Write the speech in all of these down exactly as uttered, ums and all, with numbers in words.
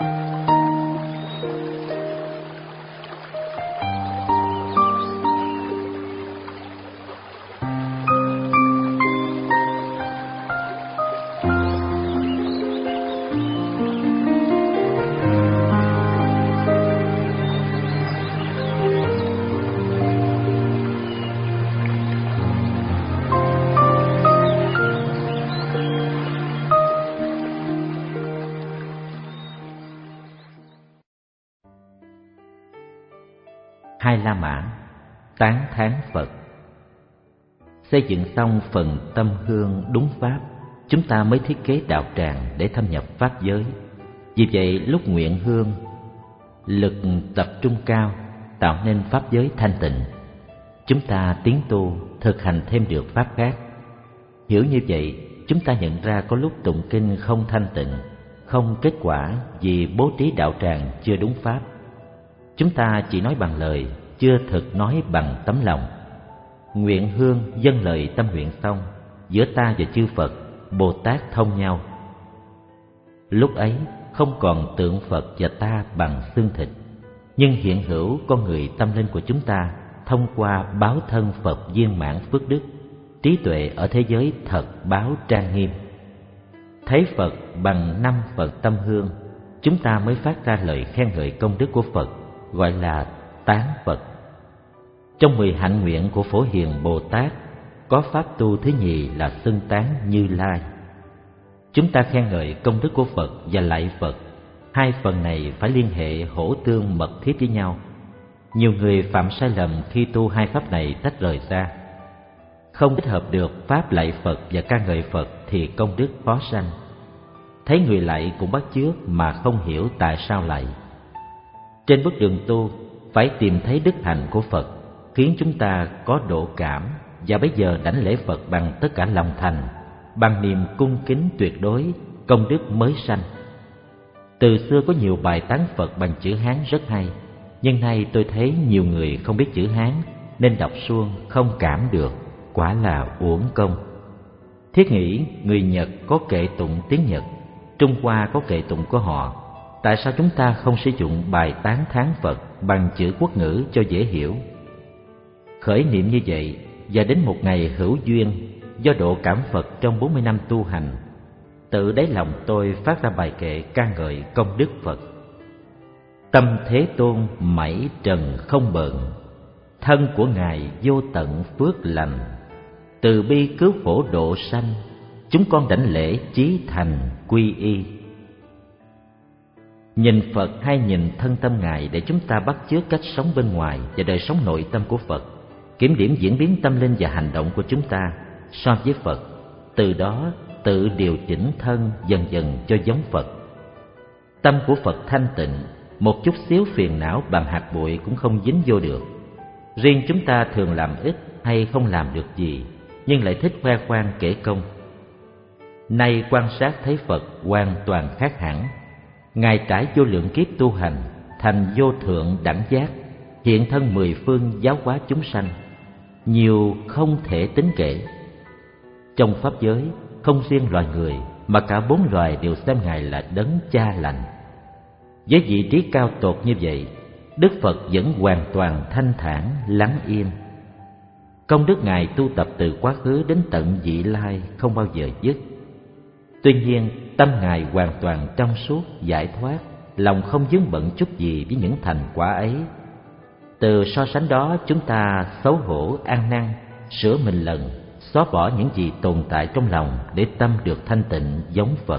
Hai La Mã tán thán Phật. Xây dựng xong phần tâm hương đúng pháp, chúng ta mới thiết kế đạo tràng để thâm nhập pháp giới. Vì vậy lúc nguyện hương, lực tập trung cao, tạo nên pháp giới thanh tịnh. Chúng ta tiến tu, thực hành thêm được pháp khác. Hiểu như vậy, chúng ta nhận ra có lúc tụng kinh không thanh tịnh, không kết quả vì bố trí đạo tràng chưa đúng pháp. Chúng ta chỉ nói bằng lời, chưa thực nói bằng tấm lòng. Nguyện hương dâng lời tâm nguyện xong, giữa ta và chư Phật, Bồ Tát thông nhau. Lúc ấy không còn tượng Phật và ta bằng xương thịt, nhưng hiện hữu con người tâm linh của chúng ta thông qua báo thân Phật viên mãn phước đức, trí tuệ ở thế giới thật báo trang nghiêm. Thấy Phật bằng năm Phật tâm hương, chúng ta mới phát ra lời khen ngợi công đức của Phật, gọi là tán Phật. Trong mười hạnh nguyện của Phổ Hiền Bồ Tát, có pháp tu thứ nhì là xưng tán Như Lai. Chúng ta khen ngợi công đức của Phật và lạy Phật. Hai phần này phải liên hệ hỗ tương mật thiết với nhau. Nhiều người phạm sai lầm khi tu hai pháp này tách rời ra. Không kết hợp được pháp lạy Phật và ca ngợi Phật thì công đức khó sanh. Thấy người lạy cũng bắt chước mà không hiểu tại sao lạy. Trên bước đường tu, phải tìm thấy đức hạnh của Phật, khiến chúng ta có độ cảm và bây giờ đảnh lễ Phật bằng tất cả lòng thành, bằng niềm cung kính tuyệt đối, công đức mới sanh. Từ xưa có nhiều bài tán Phật bằng chữ Hán rất hay, nhưng nay tôi thấy nhiều người không biết chữ Hán nên đọc suông không cảm được, quả là uổng công. Thiết nghĩ người Nhật có kệ tụng tiếng Nhật, Trung Hoa có kệ tụng của họ, tại sao chúng ta không sử dụng bài tán thán Phật bằng chữ quốc ngữ cho dễ hiểu? Khởi niệm như vậy, và đến một ngày hữu duyên, do độ cảm Phật trong bốn mươi năm tu hành, tự đáy lòng tôi phát ra bài kệ ca ngợi công đức Phật. Tâm Thế Tôn mảy trần không bận, thân của Ngài vô tận phước lành. Từ bi cứu khổ độ sanh, chúng con đảnh lễ chí thành quy y. Nhìn Phật hay nhìn thân tâm Ngài để chúng ta bắt chước cách sống bên ngoài và đời sống nội tâm của Phật, kiểm điểm diễn biến tâm linh và hành động của chúng ta so với Phật, từ đó tự điều chỉnh thân dần dần cho giống Phật. Tâm của Phật thanh tịnh, một chút xíu phiền não bằng hạt bụi cũng không dính vô được. Riêng chúng ta thường làm ít hay không làm được gì, nhưng lại thích khoe khoang kể công. Nay quan sát thấy Phật hoàn toàn khác hẳn. Ngài trải vô lượng kiếp tu hành, thành vô thượng đẳng giác, hiện thân mười phương giáo hóa chúng sanh, nhiều không thể tính kể. Trong pháp giới, không riêng loài người mà cả bốn loài đều xem Ngài là đấng cha lành. Với vị trí cao tột như vậy, Đức Phật vẫn hoàn toàn thanh thản, lắng im. Công đức Ngài tu tập từ quá khứ đến tận vị lai không bao giờ dứt. Tuy nhiên, tâm Ngài hoàn toàn trong suốt, giải thoát, lòng không vướng bận chút gì với những thành quả ấy. Từ so sánh đó, chúng ta xấu hổ, ăn năn, sửa mình lần, xóa bỏ những gì tồn tại trong lòng để tâm được thanh tịnh giống Phật.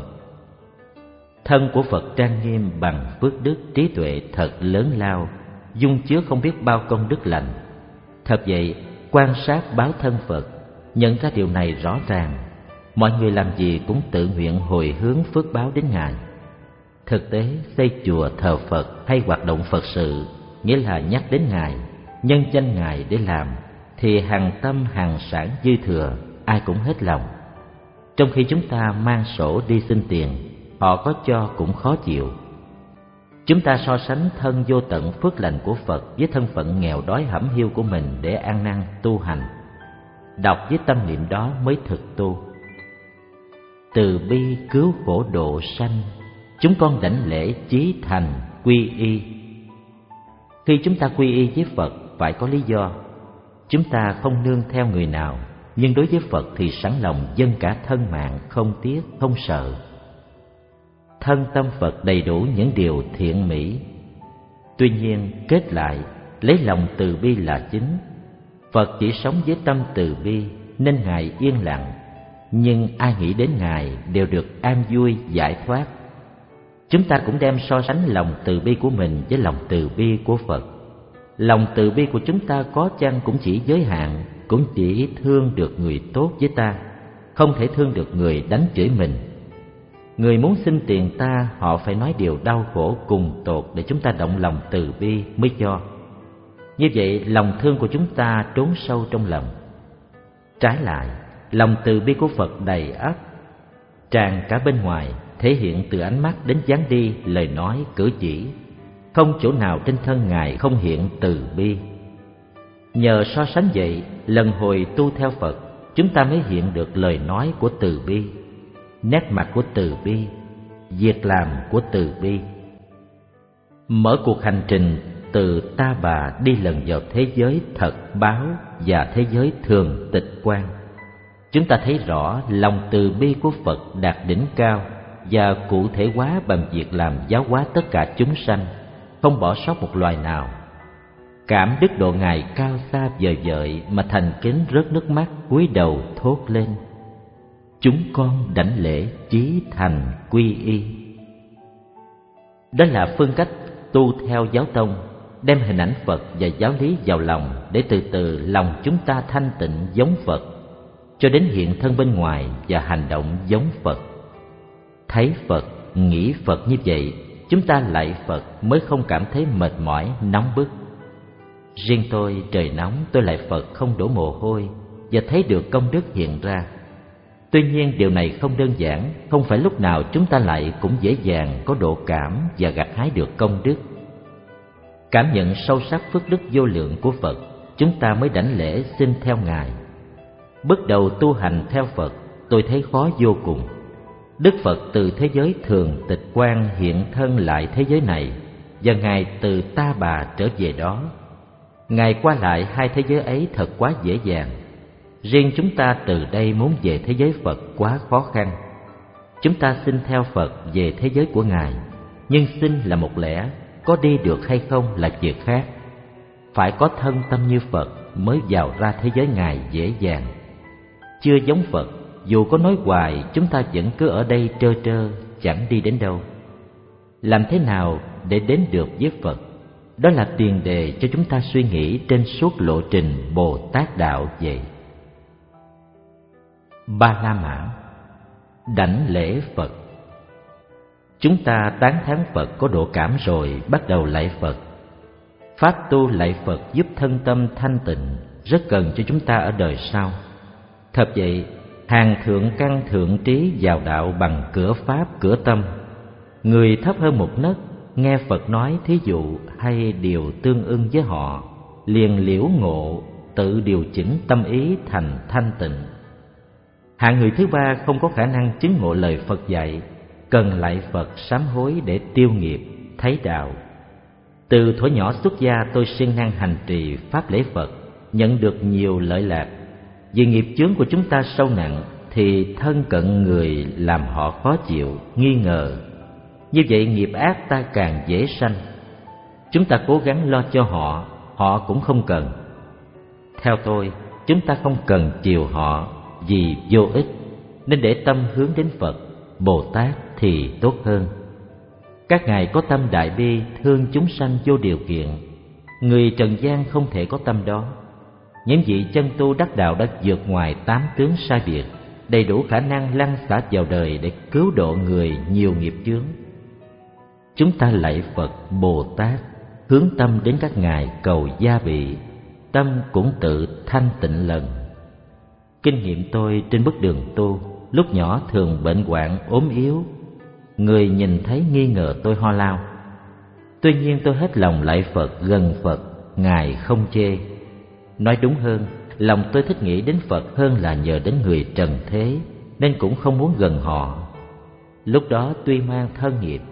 Thân của Phật trang nghiêm bằng phước đức trí tuệ thật lớn lao, dung chứa không biết bao công đức lành. Thật vậy, quan sát báo thân Phật, nhận ra điều này rõ ràng. Mọi người làm gì cũng tự nguyện hồi hướng phước báo đến Ngài. Thực tế, xây chùa thờ Phật hay hoạt động Phật sự, nghĩa là nhắc đến Ngài, nhân danh Ngài để làm, thì hằng tâm hằng sản dư thừa, ai cũng hết lòng. Trong khi chúng ta mang sổ đi xin tiền, họ có cho cũng khó chịu. Chúng ta so sánh thân vô tận phước lành của Phật với thân phận nghèo đói hẩm hiu của mình để ăn năn tu hành. Đọc với tâm niệm đó mới thực tu. Từ bi cứu khổ độ sanh, chúng con đảnh lễ chí thành quy y. Khi chúng ta quy y với Phật phải có lý do. Chúng ta không nương theo người nào, nhưng đối với Phật thì sẵn lòng dâng cả thân mạng, không tiếc, không sợ. Thân tâm Phật đầy đủ những điều thiện mỹ. Tuy nhiên, kết lại, lấy lòng từ bi là chính. Phật chỉ sống với tâm từ bi, nên Ngài yên lặng. Nhưng ai nghĩ đến Ngài đều được an vui, giải thoát. Chúng ta cũng đem so sánh lòng từ bi của mình với lòng từ bi của Phật. Lòng từ bi của chúng ta có chăng cũng chỉ giới hạn, cũng chỉ thương được người tốt với ta, không thể thương được người đánh chửi mình. Người muốn xin tiền ta, họ phải nói điều đau khổ cùng tột để chúng ta động lòng từ bi mới cho. Như vậy, lòng thương của chúng ta trốn sâu trong lòng. Trái lại, lòng từ bi của Phật đầy ắp, tràn cả bên ngoài, thể hiện từ ánh mắt đến dáng đi, lời nói, cử chỉ. Không chỗ nào trên thân Ngài không hiện từ bi. Nhờ so sánh vậy, lần hồi tu theo Phật, chúng ta mới hiện được lời nói của từ bi, nét mặt của từ bi, việc làm của từ bi. Mở cuộc hành trình từ ta bà đi lần vào thế giới thật báo và thế giới thường tịch quan, chúng ta thấy rõ lòng từ bi của Phật đạt đỉnh cao và cụ thể hóa bằng việc làm giáo hóa tất cả chúng sanh, không bỏ sót một loài nào. Cảm đức độ Ngài cao xa vời vợi mà thành kính rớt nước mắt cúi đầu thốt lên: chúng con đảnh lễ chí thành quy y. Đó là phương cách tu theo giáo tông, đem hình ảnh Phật và giáo lý vào lòng để từ từ lòng chúng ta thanh tịnh giống Phật, cho đến hiện thân bên ngoài và hành động giống Phật. Thấy Phật, nghĩ Phật như vậy, chúng ta lạy Phật mới không cảm thấy mệt mỏi, nóng bức. Riêng tôi, trời nóng, tôi lạy Phật không đổ mồ hôi và thấy được công đức hiện ra. Tuy nhiên điều này không đơn giản, không phải lúc nào chúng ta lạy cũng dễ dàng có độ cảm và gặt hái được công đức. Cảm nhận sâu sắc phước đức vô lượng của Phật, chúng ta mới đảnh lễ xin theo Ngài. Bước đầu tu hành theo Phật, tôi thấy khó vô cùng. Đức Phật từ thế giới thường tịch quan hiện thân lại thế giới này, và Ngài từ ta bà trở về đó. Ngài qua lại hai thế giới ấy thật quá dễ dàng. Riêng chúng ta từ đây muốn về thế giới Phật quá khó khăn. Chúng ta xin theo Phật về thế giới của Ngài, nhưng xin là một lẽ, có đi được hay không là việc khác. Phải có thân tâm như Phật mới vào ra thế giới Ngài dễ dàng. Chưa giống Phật, dù có nói hoài, chúng ta vẫn cứ ở đây trơ trơ, chẳng đi đến đâu. Làm thế nào để đến được với Phật? Đó là tiền đề cho chúng ta suy nghĩ trên suốt lộ trình Bồ Tát Đạo vậy. Ba La Mã đảnh lễ Phật. Chúng ta tán thán Phật có độ cảm rồi bắt đầu lạy Phật. Pháp tu lạy Phật giúp thân tâm thanh tịnh, rất cần cho chúng ta ở đời sau. Thật vậy, hàng thượng căn thượng trí vào đạo bằng cửa Pháp, cửa tâm. Người thấp hơn một nấc, nghe Phật nói thí dụ hay điều tương ưng với họ, liền liễu ngộ, tự điều chỉnh tâm ý thành thanh tịnh. Hạng người thứ ba không có khả năng chứng ngộ lời Phật dạy, cần lạy Phật sám hối để tiêu nghiệp, thấy đạo. Từ thuở nhỏ xuất gia, tôi siêng năng hành trì pháp lễ Phật, nhận được nhiều lợi lạc. Vì nghiệp chướng của chúng ta sâu nặng, thì thân cận người làm họ khó chịu, nghi ngờ. Như vậy nghiệp ác ta càng dễ sanh. Chúng ta cố gắng lo cho họ, họ cũng không cần. Theo tôi, chúng ta không cần chiều họ vì vô ích, nên để tâm hướng đến Phật, Bồ Tát thì tốt hơn. Các ngài có tâm đại bi, thương chúng sanh vô điều kiện. Người trần gian không thể có tâm đó. Những vị chân tu đắc đạo đã vượt ngoài tám tướng sai biệt, đầy đủ khả năng lăn xả vào đời để cứu độ người nhiều nghiệp chướng. Chúng ta lạy Phật, Bồ Tát, hướng tâm đến các ngài cầu gia bị, tâm cũng tự thanh tịnh lần. Kinh nghiệm tôi trên bước đường tu, lúc nhỏ thường bệnh hoạn ốm yếu, người nhìn thấy nghi ngờ tôi ho lao. Tuy nhiên tôi hết lòng lạy Phật, gần Phật, ngài không chê. Nói đúng hơn, lòng tôi thích nghĩ đến Phật hơn là nhờ đến người trần thế, nên cũng không muốn gần họ. Lúc đó tuy mang thân nghiệp,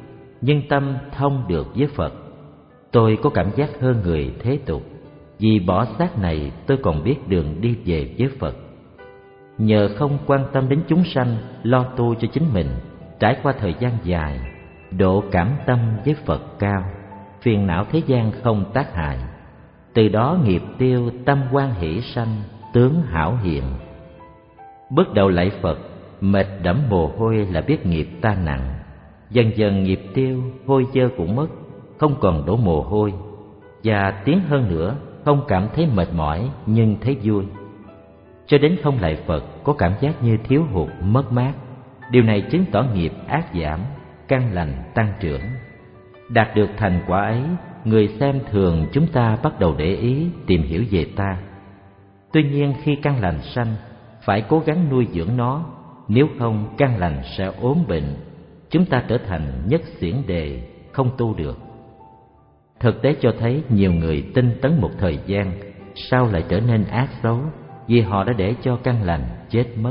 nhưng tâm thông được với Phật. Tôi có cảm giác hơn người thế tục, vì bỏ xác này tôi còn biết đường đi về với Phật. Nhờ không quan tâm đến chúng sanh, lo tu cho chính mình, trải qua thời gian dài, độ cảm tâm với Phật cao, phiền não thế gian không tác hại. Từ đó nghiệp tiêu, tâm hoan hỷ sanh, tướng hảo hiện. Bước đầu lạy Phật, mệt đẫm mồ hôi là biết nghiệp ta nặng. Dần dần nghiệp tiêu, hôi dơ cũng mất, không còn đổ mồ hôi. Và tiến hơn nữa, không cảm thấy mệt mỏi nhưng thấy vui. Cho đến không lạy Phật, có cảm giác như thiếu hụt, mất mát. Điều này chứng tỏ nghiệp ác giảm, căn lành tăng trưởng. Đạt được thành quả ấy, người xem thường chúng ta bắt đầu để ý, tìm hiểu về ta. Tuy nhiên khi căn lành sanh, phải cố gắng nuôi dưỡng nó, nếu không căn lành sẽ ốm bệnh. Chúng ta trở thành nhất xiển đề, không tu được. Thực tế cho thấy nhiều người tinh tấn một thời gian, sau lại trở nên ác xấu, vì họ đã để cho căn lành chết mất.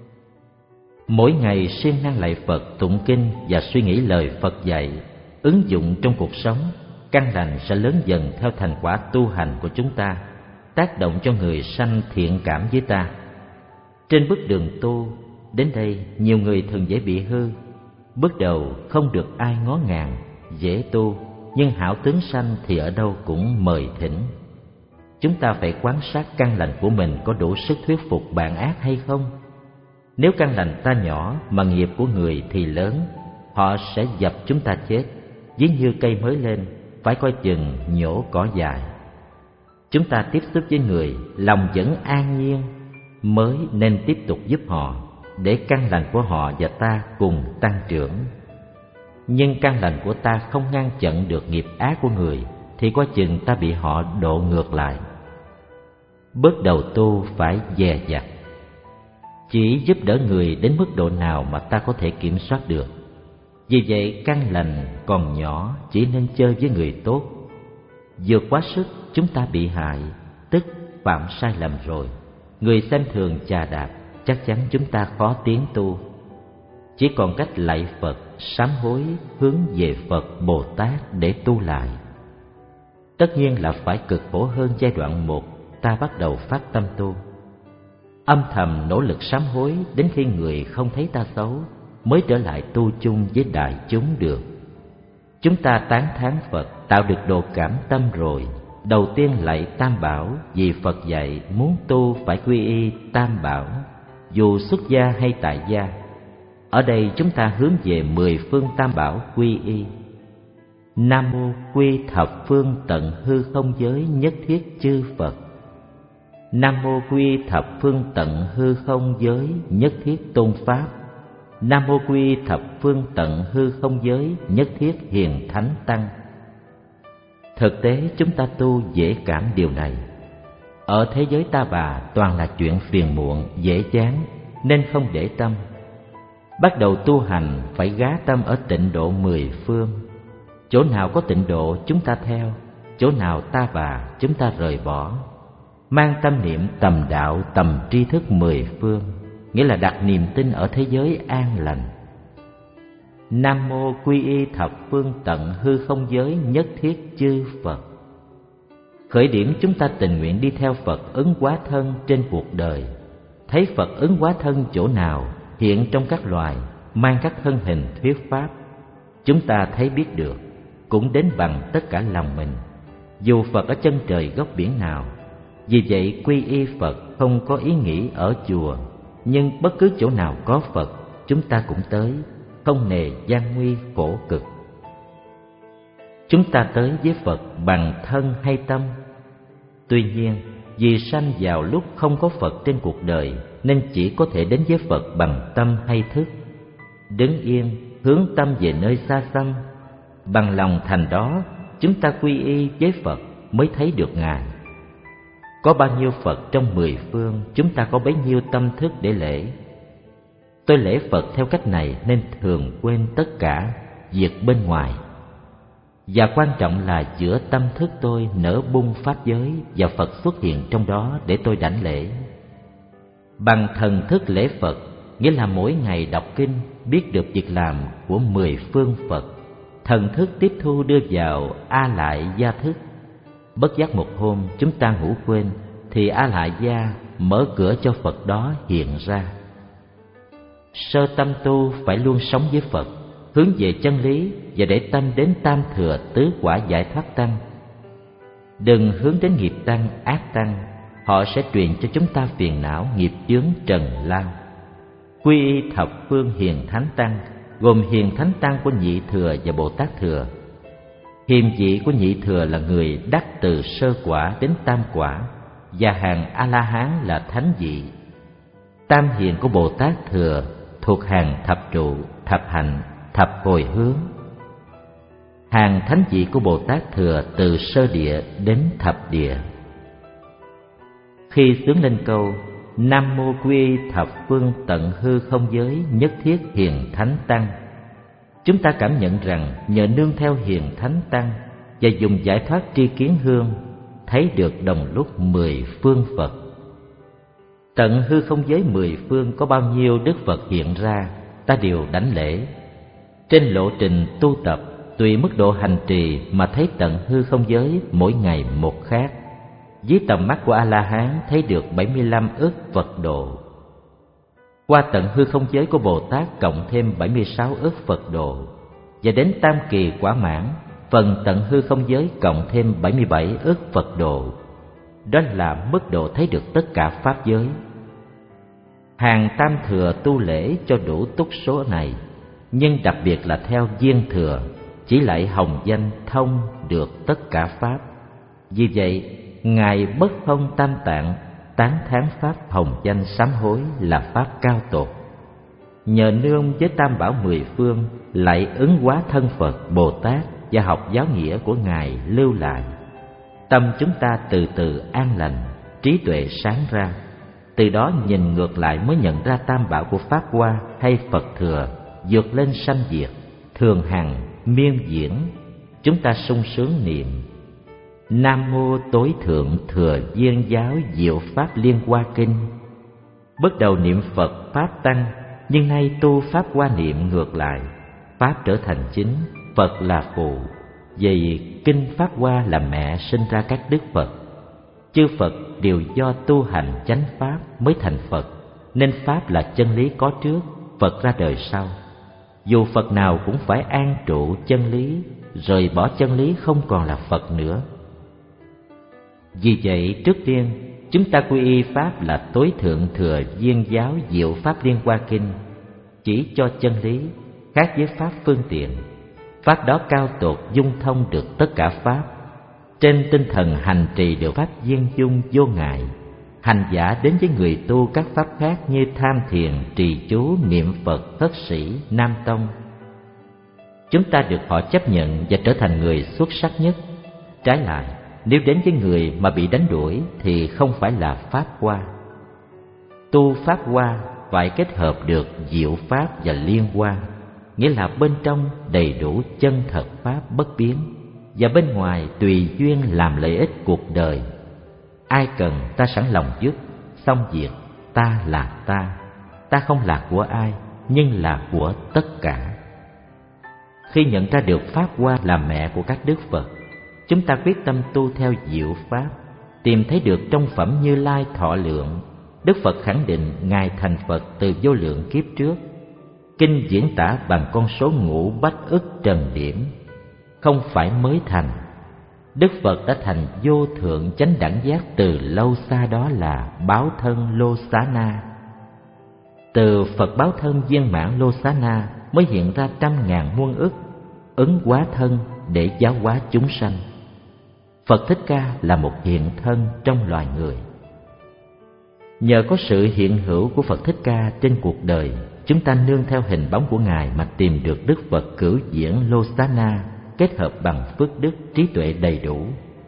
Mỗi ngày siêng năng lạy Phật, tụng kinh và suy nghĩ lời Phật dạy, ứng dụng trong cuộc sống, căn lành sẽ lớn dần theo thành quả tu hành của chúng ta, tác động cho người sanh thiện cảm với ta. Trên bước đường tu, đến đây nhiều người thường dễ bị hư. Bước đầu không được ai ngó ngàng, dễ tu, nhưng hảo tướng sanh thì ở đâu cũng mời thỉnh. Chúng ta phải quan sát căn lành của mình có đủ sức thuyết phục bạn ác hay không. Nếu căn lành ta nhỏ mà nghiệp của người thì lớn, họ sẽ dập chúng ta chết. Ví như cây mới lên, phải coi chừng nhổ cỏ dại. Chúng ta tiếp xúc với người, lòng vẫn an nhiên, mới nên tiếp tục giúp họ, để căn lành của họ và ta cùng tăng trưởng. Nhưng căn lành của ta không ngăn chặn được nghiệp ác của người, thì coi chừng ta bị họ độ ngược lại. Bước đầu tu phải dè dặt, chỉ giúp đỡ người đến mức độ nào mà ta có thể kiểm soát được. Vì vậy căn lành còn nhỏ chỉ nên chơi với người tốt. Vượt quá sức chúng ta bị hại, tức phạm sai lầm rồi. Người xem thường chà đạp, chắc chắn chúng ta khó tiến tu. Chỉ còn cách lạy Phật, sám hối, hướng về Phật Bồ Tát để tu lại. Tất nhiên là phải cực khổ hơn giai đoạn một ta bắt đầu phát tâm tu. Âm thầm nỗ lực sám hối đến khi người không thấy ta xấu, mới trở lại tu chung với đại chúng được. Chúng ta tán thán Phật tạo được độ cảm tâm rồi, đầu tiên lạy Tam Bảo, vì Phật dạy muốn tu phải quy y Tam Bảo, dù xuất gia hay tại gia. Ở đây chúng ta hướng về mười phương Tam Bảo quy y. Nam mô quy thập phương tận hư không giới nhất thiết chư Phật. Nam mô quy thập phương tận hư không giới nhất thiết tôn pháp. Nam mô quy thập phương tận hư không giới nhất thiết hiền thánh tăng. Thực tế chúng ta tu dễ cảm điều này. Ở thế giới ta bà toàn là chuyện phiền muộn, dễ chán, nên không để tâm. Bắt đầu tu hành phải gá tâm ở tịnh độ mười phương. Chỗ nào có tịnh độ chúng ta theo, chỗ nào ta bà chúng ta rời bỏ. Mang tâm niệm tầm đạo tầm tri thức mười phương, nghĩa là đặt niềm tin ở thế giới an lành. Nam mô quy y thập phương tận hư không giới nhất thiết chư Phật. Khởi điểm chúng ta tình nguyện đi theo Phật ứng hóa thân trên cuộc đời. Thấy Phật ứng hóa thân chỗ nào, hiện trong các loài, mang các thân hình thuyết pháp, chúng ta thấy biết được, cũng đến bằng tất cả lòng mình, dù Phật ở chân trời góc biển nào. Vì vậy quy y Phật không có ý nghĩ ở chùa, nhưng bất cứ chỗ nào có Phật chúng ta cũng tới, không nề gian nguy khổ cực. Chúng ta tới với Phật bằng thân hay tâm. Tuy nhiên vì sanh vào lúc không có Phật trên cuộc đời, nên chỉ có thể đến với Phật bằng tâm hay thức. Đứng yên, hướng tâm về nơi xa xăm, bằng lòng thành đó chúng ta quy y với Phật mới thấy được Ngài. Có bao nhiêu Phật trong mười phương, chúng ta có bấy nhiêu tâm thức để lễ. Tôi lễ Phật theo cách này nên thường quên tất cả việc bên ngoài. Và quan trọng là giữa tâm thức tôi nở bung pháp giới và Phật xuất hiện trong đó để tôi đảnh lễ. Bằng thần thức lễ Phật, nghĩa là mỗi ngày đọc kinh biết được việc làm của mười phương Phật, thần thức tiếp thu đưa vào A Lại Gia thức. Bất giác một hôm chúng ta ngủ quên thì A Lại Gia mở cửa cho Phật đó hiện ra. Sơ tâm tu phải luôn sống với Phật, hướng về chân lý và để tâm đến tam thừa tứ quả giải thoát tăng. Đừng hướng đến nghiệp tăng, ác tăng, họ sẽ truyền cho chúng ta phiền não, nghiệp chướng trần lao. Quy y thập phương hiền thánh tăng, gồm hiền thánh tăng của Nhị Thừa và Bồ Tát Thừa. Hiền vị của Nhị Thừa là người đắc từ sơ quả đến tam quả, và hàng A-la-hán là thánh vị. Tam hiền của Bồ Tát Thừa thuộc hàng thập trụ, thập hạnh, thập hồi hướng. Hàng thánh vị của Bồ Tát Thừa từ sơ địa đến thập địa. Khi xướng lên câu Nam mô quy thập phương tận hư không giới nhất thiết hiền thánh tăng, chúng ta cảm nhận rằng nhờ nương theo hiền thánh tăng và dùng giải thoát tri kiến hương, thấy được đồng lúc mười phương Phật. Tận hư không giới mười phương có bao nhiêu Đức Phật hiện ra, ta đều đảnh lễ. Trên lộ trình tu tập, tùy mức độ hành trì mà thấy tận hư không giới mỗi ngày một khác. Dưới tầm mắt của A-la-hán thấy được bảy mươi lăm ức Phật độ. Qua tận hư không giới của Bồ Tát cộng thêm bảy mươi sáu ức Phật độ. Và đến tam kỳ quả mãn, phần tận hư không giới cộng thêm bảy mươi bảy ức Phật độ. Đó là mức độ thấy được tất cả pháp giới. Hàng tam thừa tu lễ cho đủ túc số này, nhưng đặc biệt là theo viên thừa, chỉ lại hồng danh thông được tất cả pháp. Vì vậy, Ngài Bất Thông Tam Tạng tán thán pháp hồng danh sám hối là pháp cao tột. Nhờ nương với tam bảo mười phương, lại ứng hóa thân Phật, Bồ Tát và học giáo nghĩa của Ngài lưu lại. Tâm chúng ta từ từ an lành, trí tuệ sáng ra. Từ đó nhìn ngược lại mới nhận ra tam bảo của Pháp Hoa hay Phật Thừa vượt lên sanh diệt, thường hằng, miên diễn. Chúng ta sung sướng niệm Nam mô tối thượng thừa viên giáo diệu pháp liên hoa kinh. Bước đầu niệm Phật Pháp Tăng, nhưng nay tu Pháp Hoa niệm ngược lại. Pháp trở thành chính, Phật là phụ. Vì kinh Pháp Hoa là mẹ sinh ra các đức Phật. Chư Phật đều do tu hành chánh Pháp mới thành Phật, nên Pháp là chân lý có trước, Phật ra đời sau. Dù Phật nào cũng phải an trụ chân lý, rời bỏ chân lý không còn là Phật nữa. Vì vậy, trước tiên, chúng ta quy y Pháp là tối thượng thừa viên giáo diệu Pháp Liên Hoa Kinh, chỉ cho chân lý, khác với Pháp phương tiện. Pháp đó cao tột dung thông được tất cả Pháp. Trên tinh thần hành trì được Pháp viên dung vô ngại, hành giả đến với người tu các Pháp khác như tham thiền, trì chú, niệm Phật, thất sĩ, nam tông. Chúng ta được họ chấp nhận và trở thành người xuất sắc nhất. Trái lại, nếu đến với người mà bị đánh đuổi thì không phải là Pháp Hoa. Tu Pháp Hoa phải kết hợp được diệu Pháp và liên hoa, nghĩa là bên trong đầy đủ chân thật Pháp bất biến, và bên ngoài tùy duyên làm lợi ích cuộc đời. Ai cần ta sẵn lòng giúp, xong việc ta là ta. Ta không là của ai, nhưng là của tất cả. Khi nhận ra được Pháp Hoa là mẹ của các đức Phật, chúng ta quyết tâm tu theo diệu Pháp, tìm thấy được trong phẩm Như Lai thọ lượng. Đức Phật khẳng định Ngài thành Phật từ vô lượng kiếp trước. Kinh diễn tả bằng con số ngũ bách ức trần điểm, không phải mới thành. Đức Phật đã thành vô thượng chánh đẳng giác từ lâu xa, đó là báo thân Lô Xá Na. Từ Phật báo thân viên mãn Lô Xá Na mới hiện ra trăm ngàn muôn ức ứng hóa thân để giáo hóa chúng sanh. Phật Thích Ca là một hiện thân trong loài người. Nhờ có sự hiện hữu của Phật Thích Ca trên cuộc đời, chúng ta nương theo hình bóng của Ngài mà tìm được Đức Phật cửu diễn Lô Xá Na, kết hợp bằng phước đức trí tuệ đầy đủ.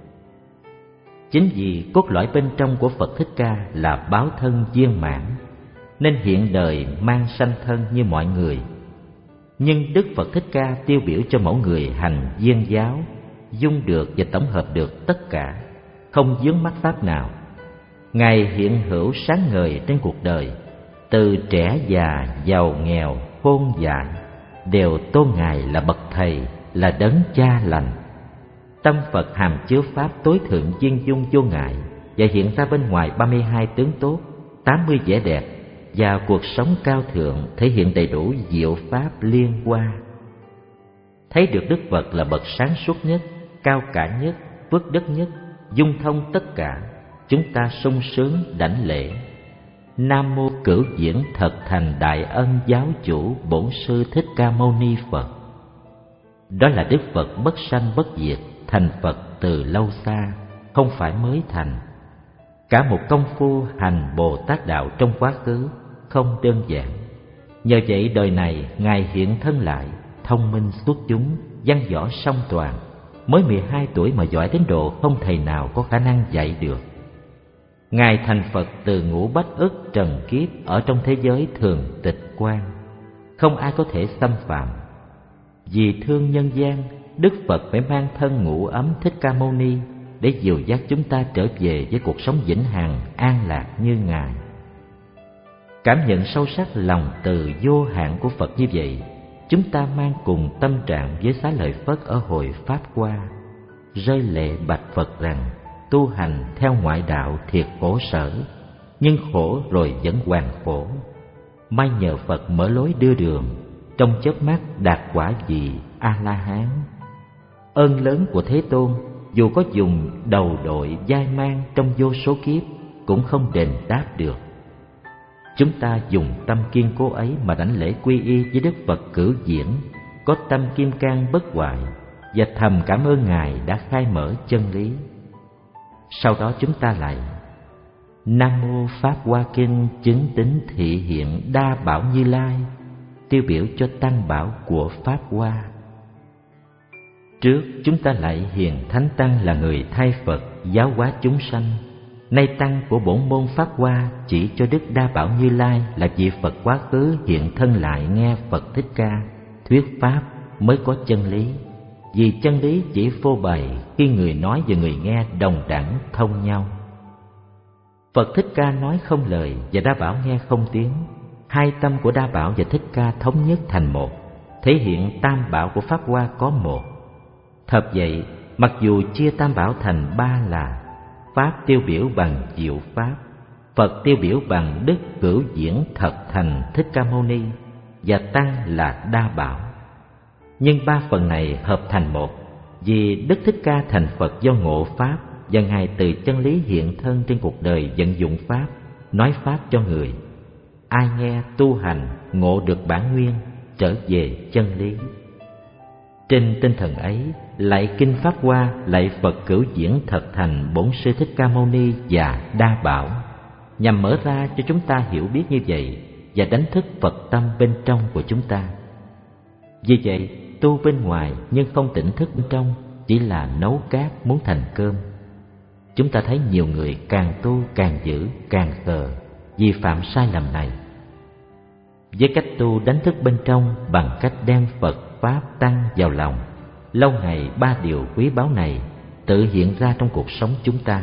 Chính vì cốt lõi bên trong của Phật Thích Ca là báo thân viên mãn, nên hiện đời mang sanh thân như mọi người. Nhưng Đức Phật Thích Ca tiêu biểu cho mẫu người hành viên giáo, dung được và tổng hợp được tất cả, không vướng mắc pháp nào. Ngài hiện hữu sáng ngời trên cuộc đời, từ trẻ già, giàu nghèo, khôn dại, đều tôn Ngài là bậc thầy, là đấng cha lành. Tâm Phật hàm chứa pháp tối thượng viên dung vô ngại và hiện ra bên ngoài ba mươi hai tướng tốt, tám mươi vẻ đẹp và cuộc sống cao thượng thể hiện đầy đủ diệu pháp liên hoa. Thấy được Đức Phật là bậc sáng suốt nhất, cao cả nhất, phước đức nhất, dung thông tất cả, chúng ta sung sướng đảnh lễ. Nam mô Cửu Diễn Thật Thành Đại Ân Giáo Chủ Bổn Sư Thích Ca Mâu Ni Phật. Đó là Đức Phật bất sanh bất diệt, thành Phật từ lâu xa, không phải mới thành. Cả một công phu hành Bồ Tát đạo trong quá khứ không đơn giản. Nhờ vậy đời này Ngài hiện thân lại, thông minh xuất chúng, văn võ song toàn, mới mười hai tuổi mà giỏi đến độ không thầy nào có khả năng dạy được. Ngài thành Phật từ ngũ bách ức trần kiếp ở trong thế giới thường tịch quan, không ai có thể xâm phạm. Vì thương nhân gian, Đức Phật phải mang thân ngũ ấm Thích Ca Mâu Ni để dìu dắt chúng ta trở về với cuộc sống vĩnh hằng an lạc như Ngài. Cảm nhận sâu sắc lòng từ vô hạn của Phật như vậy, chúng ta mang cùng tâm trạng với Xá Lợi Phất ở hội Pháp Hoa, rơi lệ bạch Phật rằng tu hành theo ngoại đạo thiệt khổ sở, nhưng khổ rồi vẫn hoàn khổ. May nhờ Phật mở lối đưa đường, trong chớp mắt đạt quả vị A-la-hán. Ơn lớn của Thế Tôn dù có dùng đầu đội vai mang trong vô số kiếp cũng không đền đáp được. Chúng ta dùng tâm kiên cố ấy mà đảnh lễ quy y với Đức Phật Cửu Diễn, có tâm kim cang bất hoại, và thầm cảm ơn Ngài đã khai mở chân lý. Sau đó chúng ta lại Nam mô Pháp Hoa Kinh chứng tín thị hiện đa bảo Như Lai, tiêu biểu cho tăng bảo của Pháp Hoa. Trước chúng ta lại hiền Thánh Tăng là người thay Phật giáo hóa chúng sanh. Nay tăng của bổn môn Pháp Hoa chỉ cho Đức Đa Bảo Như Lai là vị Phật quá khứ hiện thân lại nghe Phật Thích Ca thuyết pháp mới có chân lý. Vì chân lý chỉ phô bày khi người nói và người nghe đồng đẳng thông nhau. Phật Thích Ca nói không lời và Đa Bảo nghe không tiếng. Hai tâm của Đa Bảo và Thích Ca thống nhất thành một, thể hiện tam bảo của Pháp Hoa có một. Thật vậy, mặc dù chia tam bảo thành ba là Pháp tiêu biểu bằng diệu pháp, Phật tiêu biểu bằng Đức Cửu Diễn Thật Thành Thích Ca Mâu Ni, và Tăng là Đa Bảo. Nhưng ba phần này hợp thành một, vì Đức Thích Ca thành Phật do ngộ Pháp, và Ngài từ chân lý hiện thân trên cuộc đời vận dụng Pháp, nói Pháp cho người. Ai nghe tu hành, ngộ được bản nguyên, trở về chân lý. Trên tinh thần ấy, lại kinh Pháp Hoa, lại Phật Cửu Diễn Thật Thành Bổn Sư Thích Ca Mâu Ni và Đa Bảo, nhằm mở ra cho chúng ta hiểu biết như vậy và đánh thức Phật tâm bên trong của chúng ta. Vì vậy, tu bên ngoài nhưng không tỉnh thức bên trong chỉ là nấu cát muốn thành cơm. Chúng ta thấy nhiều người càng tu càng dữ, càng khờ vì phạm sai lầm này. Với cách tu đánh thức bên trong bằng cách đem Phật Pháp Tăng vào lòng, lâu ngày ba điều quý báu này tự hiện ra trong cuộc sống chúng ta.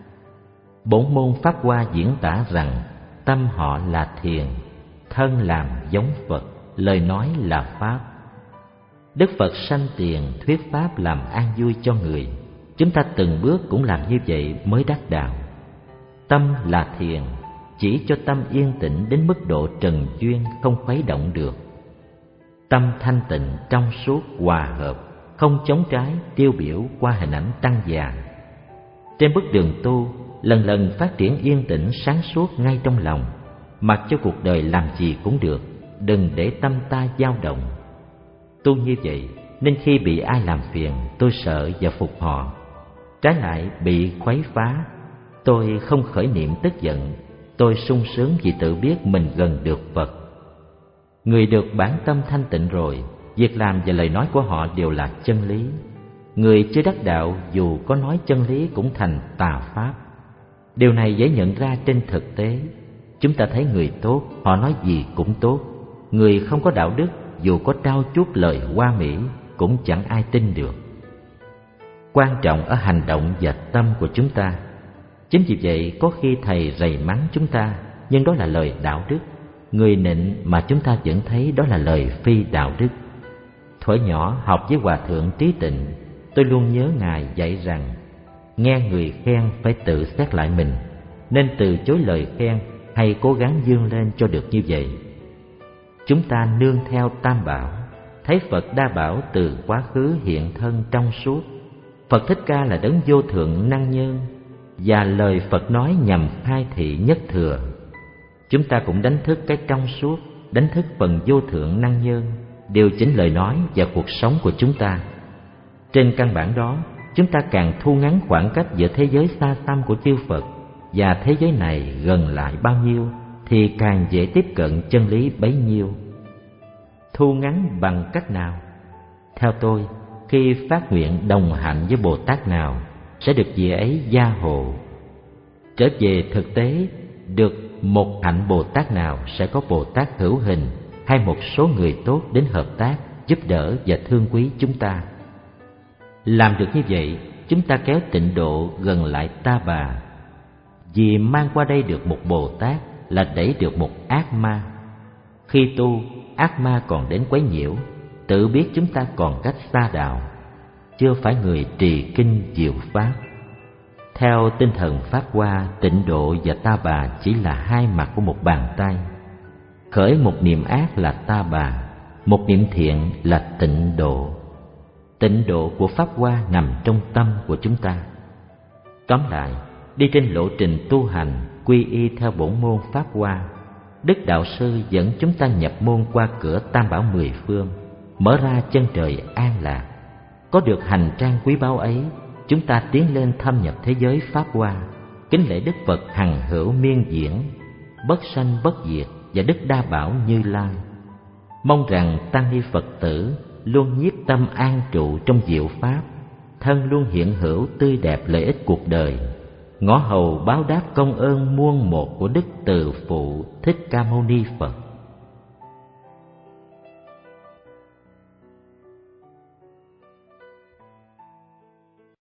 Bổn môn Pháp Hoa diễn tả rằng tâm họ là thiền, thân làm giống Phật, lời nói là Pháp. Đức Phật sanh tiền thuyết Pháp làm an vui cho người. Chúng ta từng bước cũng làm như vậy mới đắc đạo. Tâm là thiền, chỉ cho tâm yên tĩnh đến mức độ trần duyên không khuấy động được. Tâm thanh tịnh, trong suốt, hòa hợp, không chống trái, tiêu biểu qua hình ảnh tăng già. Trên bước đường tu, lần lần phát triển yên tĩnh sáng suốt ngay trong lòng, mặc cho cuộc đời làm gì cũng được, đừng để tâm ta dao động. Tu như vậy nên khi bị ai làm phiền, tôi sợ và phục họ. Trái lại bị khuấy phá, tôi không khởi niệm tức giận, tôi sung sướng vì tự biết mình gần được Phật. Người được bản tâm thanh tịnh rồi, việc làm và lời nói của họ đều là chân lý. Người chưa đắc đạo dù có nói chân lý cũng thành tà pháp. Điều này dễ nhận ra trên thực tế. Chúng ta thấy người tốt, họ nói gì cũng tốt. Người không có đạo đức, dù có trao chuốt lời hoa mỹ, cũng chẳng ai tin được. Quan trọng ở hành động và tâm của chúng ta. Chính vì vậy có khi thầy rầy mắng chúng ta, nhưng đó là lời đạo đức. Người nịnh mà chúng ta vẫn thấy đó là lời phi đạo đức. Thuở nhỏ học với Hòa Thượng Trí Tịnh, tôi luôn nhớ Ngài dạy rằng nghe người khen phải tự xét lại mình, nên từ chối lời khen hay cố gắng vươn lên cho được như vậy. Chúng ta nương theo Tam Bảo, thấy Phật Đa Bảo từ quá khứ hiện thân trong suốt. Phật Thích Ca là đấng vô thượng năng nhân, và lời Phật nói nhằm khai thị nhất thừa. Chúng ta cũng đánh thức cái trong suốt, đánh thức phần vô thượng năng nhân, điều chỉnh lời nói và cuộc sống của chúng ta. Trên căn bản đó, chúng ta càng thu ngắn khoảng cách giữa thế giới xa xăm của chư Phật và thế giới này gần lại bao nhiêu, thì càng dễ tiếp cận chân lý bấy nhiêu. Thu ngắn bằng cách nào? Theo tôi, khi phát nguyện đồng hạnh với Bồ Tát nào, sẽ được vị ấy gia hộ. Trở về thực tế, được một hạnh Bồ Tát nào sẽ có Bồ Tát hữu hình hay một số người tốt đến hợp tác, giúp đỡ và thương quý chúng ta. Làm được như vậy, chúng ta kéo tịnh độ gần lại Ta Bà. Vì mang qua đây được một Bồ Tát là đẩy được một ác ma. Khi tu, ác ma còn đến quấy nhiễu, tự biết chúng ta còn cách xa đạo, chưa phải người trì kinh diệu pháp. Theo tinh thần Pháp Hoa, tịnh độ và Ta Bà chỉ là hai mặt của một bàn tay. Khởi một niệm ác là Ta Bà, một niệm thiện là tịnh độ. Tịnh độ của Pháp Hoa nằm trong tâm của chúng ta. Tóm lại, đi trên lộ trình tu hành quy y theo bổn môn Pháp Hoa, Đức Đạo Sư dẫn chúng ta nhập môn qua cửa Tam Bảo mười phương, mở ra chân trời an lạc. Có được hành trang quý báu ấy, chúng ta tiến lên thâm nhập thế giới Pháp Hoa, kính lễ Đức Phật hằng hữu miên diễn, bất sanh bất diệt và Đức Đa Bảo Như Lai. Mong rằng tăng ni Phật tử luôn nhiếp tâm an trụ trong diệu pháp, thân luôn hiện hữu tươi đẹp lợi ích cuộc đời, ngõ hầu báo đáp công ơn muôn một của Đức Từ Phụ Thích Ca Mâu Ni Phật.